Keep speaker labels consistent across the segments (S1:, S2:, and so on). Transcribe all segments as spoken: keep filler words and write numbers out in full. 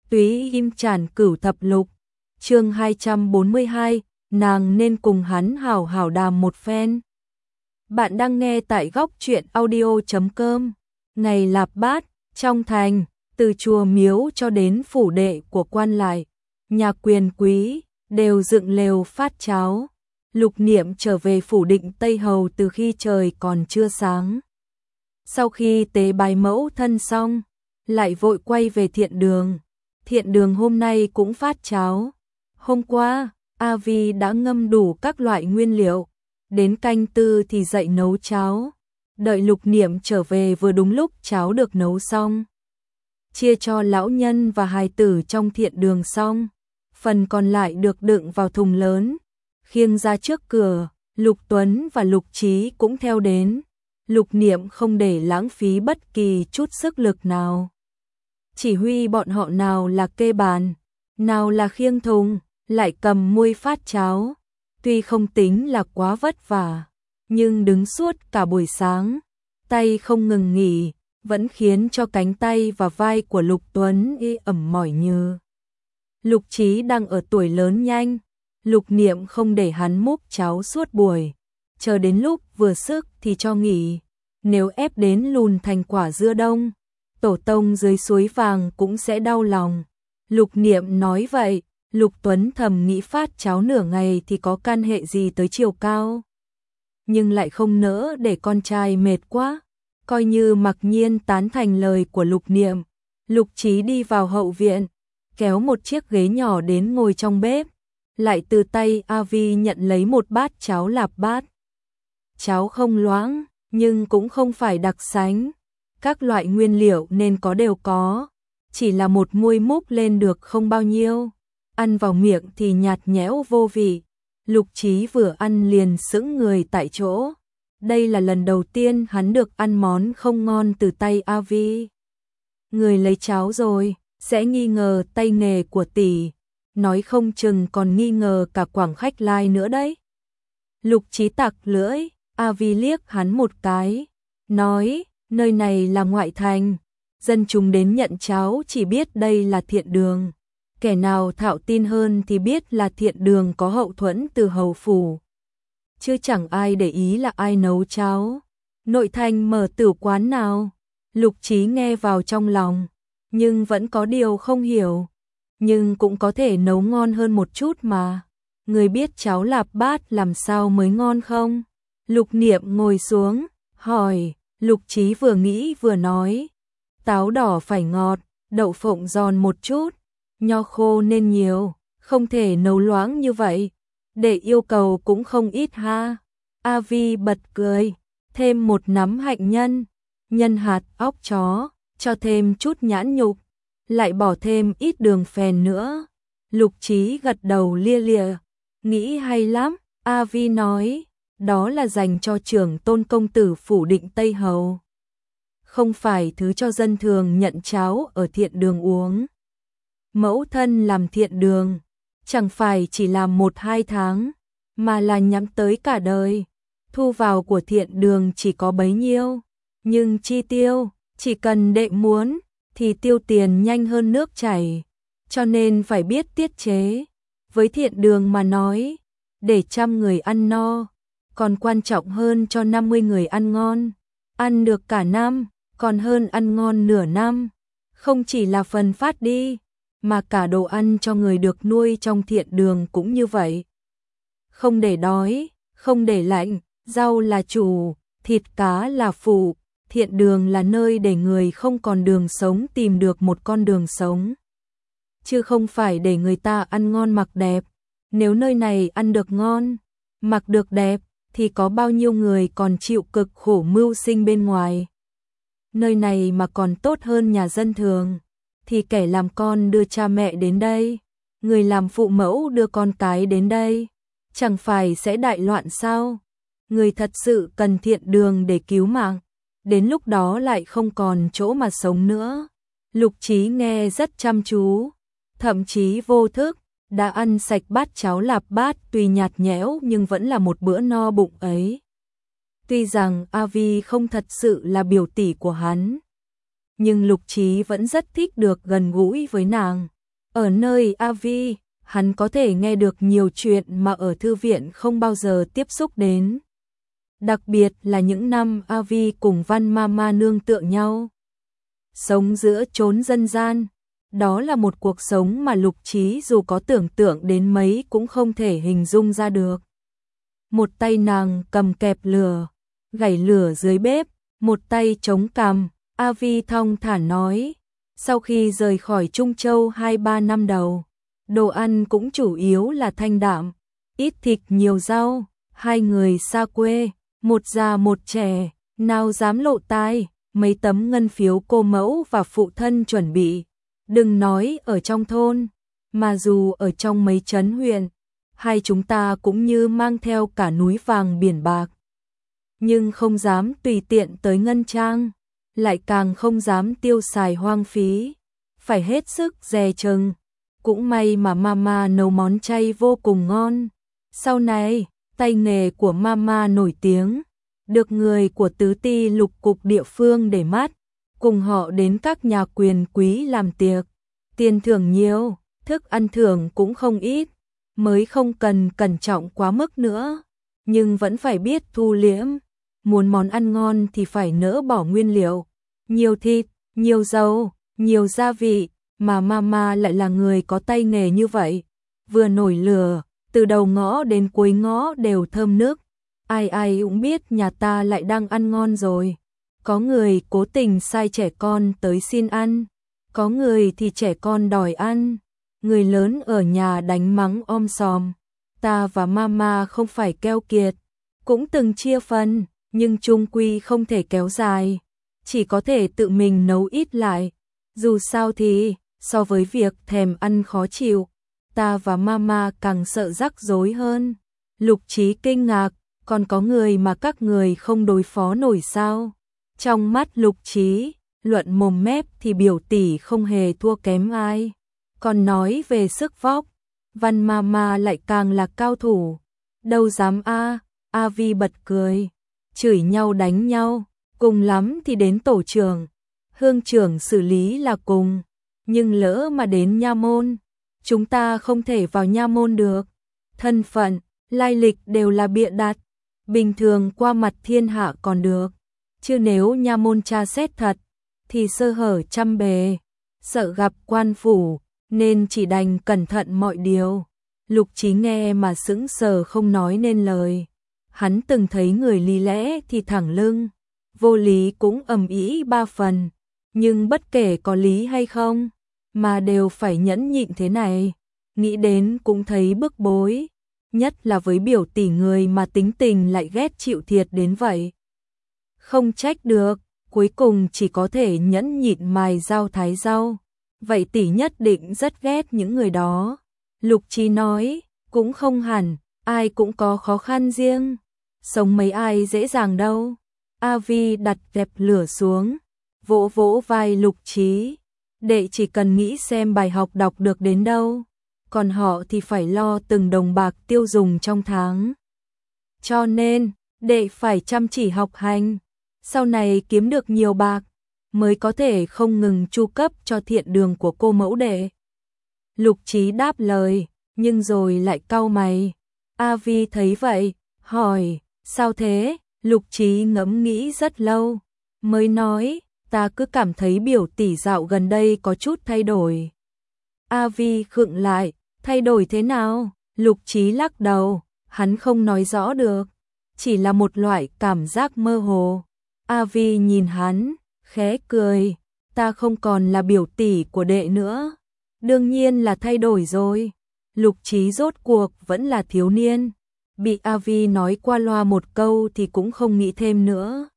S1: Túy Im Trản Cửu Thập Lục, chương hai trăm bốn mươi hai, nàng nên cùng hắn hảo hảo đàm một phen. Bạn đang nghe tại góc truyện audio chấm com. Ngày Lạp Bát, trong thành, từ chùa miếu cho đến phủ đệ của quan lại, nhà quyền quý, đều dựng lều phát cháo. Lục Niệm trở về phủ Định Tây Hầu từ khi trời còn chưa sáng. Sau khi tế bái mẫu thân xong, lại vội quay về thiện đường. Thiện đường hôm nay cũng phát cháo. Hôm qua, A Vi đã ngâm đủ các loại nguyên liệu, đến canh tư thì dậy nấu cháo. Đợi Lục Niệm trở về vừa đúng lúc cháo được nấu xong. Chia cho lão nhân và hài tử trong thiện đường xong, phần còn lại được đựng vào thùng lớn, khiêng ra trước cửa. Lục Tuấn và Lục Trí cũng theo đến. Lục Niệm không để lãng phí bất kỳ chút sức lực nào. Chỉ huy bọn họ nào là kê bàn, nào là khiêng thùng, lại cầm muôi phát cháo. Tuy không tính là quá vất vả, nhưng đứng suốt cả buổi sáng, tay không ngừng nghỉ, vẫn khiến cho cánh tay và vai của Lục Tuấn y ẩm mỏi như. Lục Trí đang ở tuổi lớn nhanh, Lục Niệm không để hắn múc cháo suốt buổi, chờ đến lúc vừa sức thì cho nghỉ. Nếu ép đến lùn thành quả dưa đông, tổ tông dưới suối vàng cũng sẽ đau lòng. Lục Niệm nói vậy, Lục Tuấn thầm nghĩ phát cháo nửa ngày thì có can hệ gì tới chiều cao. Nhưng lại không nỡ để con trai mệt quá, coi như mặc nhiên tán thành lời của Lục Niệm. Lục Trí đi vào hậu viện, kéo một chiếc ghế nhỏ đến ngồi trong bếp, lại từ tay A Vi nhận lấy một bát cháo Lạp Bát. Cháo không loãng, nhưng cũng không phải đặc sánh. Các loại nguyên liệu nên có đều có, chỉ là một muôi múc lên được không bao nhiêu. Ăn vào miệng thì nhạt nhẽo vô vị. Lục Trí vừa ăn liền sững người tại chỗ. Đây là lần đầu tiên hắn được ăn món không ngon từ tay A Vi. Người lấy cháo rồi, sẽ nghi ngờ tay nghề của tỷ, nói không chừng còn nghi ngờ cả Quảng Khách Lai nữa đấy. Lục Trí tặc lưỡi, A Vi liếc hắn một cái, nói, nơi này là ngoại thành, dân chúng đến nhận cháo chỉ biết đây là thiện đường. Kẻ nào thạo tin hơn thì biết là thiện đường có hậu thuẫn từ hầu phủ, chứ chẳng ai để ý là ai nấu cháo. Nội thành mở tử quán nào? Lục Trí nghe vào trong lòng, nhưng vẫn có điều không hiểu. Nhưng cũng có thể nấu ngon hơn một chút mà. Người biết cháo Lạp Bát làm sao mới ngon không? Lục Niệm ngồi xuống, hỏi. Lục Trí vừa nghĩ vừa nói, táo đỏ phải ngọt, đậu phộng giòn một chút, nho khô nên nhiều, không thể nấu loãng như vậy. Để yêu cầu cũng không ít ha. A Vi bật cười, thêm một nắm hạnh nhân, nhân hạt óc chó, cho thêm chút nhãn nhục, lại bỏ thêm ít đường phèn nữa. Lục Trí gật đầu lia lịa, nghĩ hay lắm. A Vi nói, đó là dành cho trưởng tôn công tử phủ Định Tây Hầu, không phải thứ cho dân thường nhận cháo ở thiện đường uống. Mẫu thân làm thiện đường, chẳng phải chỉ làm một hai tháng, mà là nhắm tới cả đời. Thu vào của thiện đường chỉ có bấy nhiêu, nhưng chi tiêu, chỉ cần đệ muốn, thì tiêu tiền nhanh hơn nước chảy, cho nên phải biết tiết chế. Với thiện đường mà nói, để trăm người ăn no, còn quan trọng hơn cho năm mươi người ăn ngon. Ăn được cả năm, còn hơn ăn ngon nửa năm. Không chỉ là phần phát đi, mà cả đồ ăn cho người được nuôi trong thiện đường cũng như vậy. Không để đói, không để lạnh, rau là chủ, thịt cá là phụ. Thiện đường là nơi để người không còn đường sống tìm được một con đường sống, chứ không phải để người ta ăn ngon mặc đẹp. Nếu nơi này ăn được ngon, mặc được đẹp, thì có bao nhiêu người còn chịu cực khổ mưu sinh bên ngoài. Nơi này mà còn tốt hơn nhà dân thường, thì kẻ làm con đưa cha mẹ đến đây, người làm phụ mẫu đưa con cái đến đây, chẳng phải sẽ đại loạn sao? Người thật sự cần thiện đường để cứu mạng, đến lúc đó lại không còn chỗ mà sống nữa. Lục Trí nghe rất chăm chú, thậm chí vô thức đã ăn sạch bát cháo Lạp Bát, tuy nhạt nhẽo nhưng vẫn là một bữa no bụng ấy. Tuy rằng A Vi không thật sự là biểu tỷ của hắn, nhưng Lục Trí vẫn rất thích được gần gũi với nàng. Ở nơi a vê, hắn có thể nghe được nhiều chuyện mà ở thư viện không bao giờ tiếp xúc đến. Đặc biệt là những năm a vê cùng Văn Mama nương tựa nhau. Sống giữa chốn dân gian, đó là một cuộc sống mà Lục Trí dù có tưởng tượng đến mấy cũng không thể hình dung ra được. Một tay nàng cầm kẹp lửa, gảy lửa dưới bếp, một tay chống cằm, a vê thong thả nói. Sau khi rời khỏi Trung Châu hai ba năm đầu, đồ ăn cũng chủ yếu là thanh đạm, ít thịt nhiều rau, hai người xa quê, một già một trẻ, nào dám lộ tai, mấy tấm ngân phiếu cô mẫu và phụ thân chuẩn bị. Đừng nói ở trong thôn, mà dù ở trong mấy trấn huyện, hai chúng ta cũng như mang theo cả núi vàng biển bạc. Nhưng không dám tùy tiện tới ngân trang, lại càng không dám tiêu xài hoang phí, phải hết sức dè chừng. Cũng may mà Mama nấu món chay vô cùng ngon. Sau này, tay nghề của Mama nổi tiếng, được người của tứ ti lục cục địa phương để mắt, cùng họ đến các nhà quyền quý làm tiệc. Tiền thưởng nhiều, thức ăn thưởng cũng không ít, mới không cần cẩn trọng quá mức nữa, nhưng vẫn phải biết thu liễm. Muốn món ăn ngon thì phải nỡ bỏ nguyên liệu, nhiều thịt, nhiều dầu, nhiều gia vị, mà Mama lại là người có tay nghề như vậy. Vừa nổi lửa, từ đầu ngõ đến cuối ngõ đều thơm nức. Ai ai cũng biết nhà ta lại đang ăn ngon rồi. Có người cố tình sai trẻ con tới xin ăn, có người thì trẻ con đòi ăn, người lớn ở nhà đánh mắng om sòm. Ta và Mama không phải keo kiệt, cũng từng chia phần, nhưng chung quy không thể kéo dài, chỉ có thể tự mình nấu ít lại. Dù sao thì, so với việc thèm ăn khó chịu, ta và Mama càng sợ rắc rối hơn. Lục Trí kinh ngạc, còn có người mà các người không đối phó nổi sao? Trong mắt Lục Trí, luận mồm mép thì biểu tỷ không hề thua kém ai. Còn nói về sức vóc, Văn Mama lại càng là cao thủ. Đâu dám a, a vê bật cười, chửi nhau đánh nhau, cùng lắm thì đến tổ trưởng, hương trưởng xử lý là cùng. Nhưng lỡ mà đến nha môn, chúng ta không thể vào nha môn được. Thân phận, lai lịch đều là bịa đặt, bình thường qua mặt thiên hạ còn được, chứ nếu nha môn tra xét thật, thì sơ hở trăm bề, sợ gặp quan phủ, nên chỉ đành cẩn thận mọi điều. Lục Trí nghe mà sững sờ không nói nên lời. Hắn từng thấy người lý lẽ thì thẳng lưng, vô lý cũng ầm ĩ ba phần, nhưng bất kể có lý hay không, mà đều phải nhẫn nhịn thế này, nghĩ đến cũng thấy bức bối, nhất là với biểu tỷ người mà tính tình lại ghét chịu thiệt đến vậy. Không trách được, cuối cùng chỉ có thể nhẫn nhịn mài dao thái rau. Vậy tỷ nhất định rất ghét những người đó. Lục Trí nói, cũng không hẳn, ai cũng có khó khăn riêng, sống mấy ai dễ dàng đâu. a vê đặt kẹp lửa xuống, vỗ vỗ vai Lục Trí, đệ chỉ cần nghĩ xem bài học đọc được đến đâu, còn họ thì phải lo từng đồng bạc tiêu dùng trong tháng. Cho nên, đệ phải chăm chỉ học hành, sau này kiếm được nhiều bạc, mới có thể không ngừng chu cấp cho thiện đường của cô mẫu đệ. Lục Trí đáp lời, nhưng rồi lại cau mày. a vê thấy vậy, hỏi, sao thế? Lục Trí ngẫm nghĩ rất lâu, mới nói, ta cứ cảm thấy biểu tỷ dạo gần đây có chút thay đổi. a vê khựng lại, thay đổi thế nào? Lục Trí lắc đầu, hắn không nói rõ được, chỉ là một loại cảm giác mơ hồ. a vê nhìn hắn, khẽ cười, ta không còn là biểu tỷ của đệ nữa. Đương nhiên là thay đổi rồi. Lục Trí rốt cuộc vẫn là thiếu niên, bị a vê nói qua loa một câu thì cũng không nghĩ thêm nữa.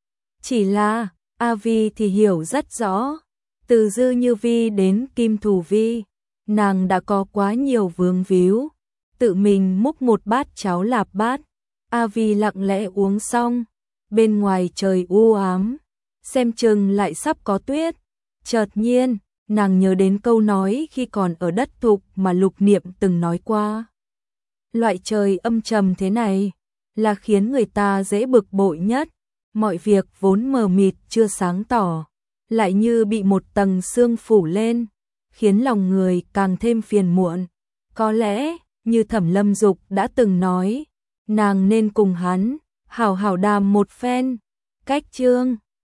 S1: Chỉ là, a vê thì hiểu rất rõ, từ Dư Như Vi đến Kim Thù Vi, nàng đã có quá nhiều vướng víu, tự mình múc một bát cháo lạp bát, a vê lặng lẽ uống xong, bên ngoài trời u ám, xem chừng lại sắp có tuyết. Chợt nhiên, nàng nhớ đến câu nói khi còn ở đất thục mà Lục Niệm từng nói qua. Loại trời âm trầm thế này là khiến người ta dễ bực bội nhất, mọi việc vốn mờ mịt chưa sáng tỏ, lại như bị một tầng sương phủ lên, khiến lòng người càng thêm phiền muộn. Có lẽ, như Thẩm Lâm Dục đã từng nói, nàng nên cùng hắn hảo hảo đàm một phen. Cách chương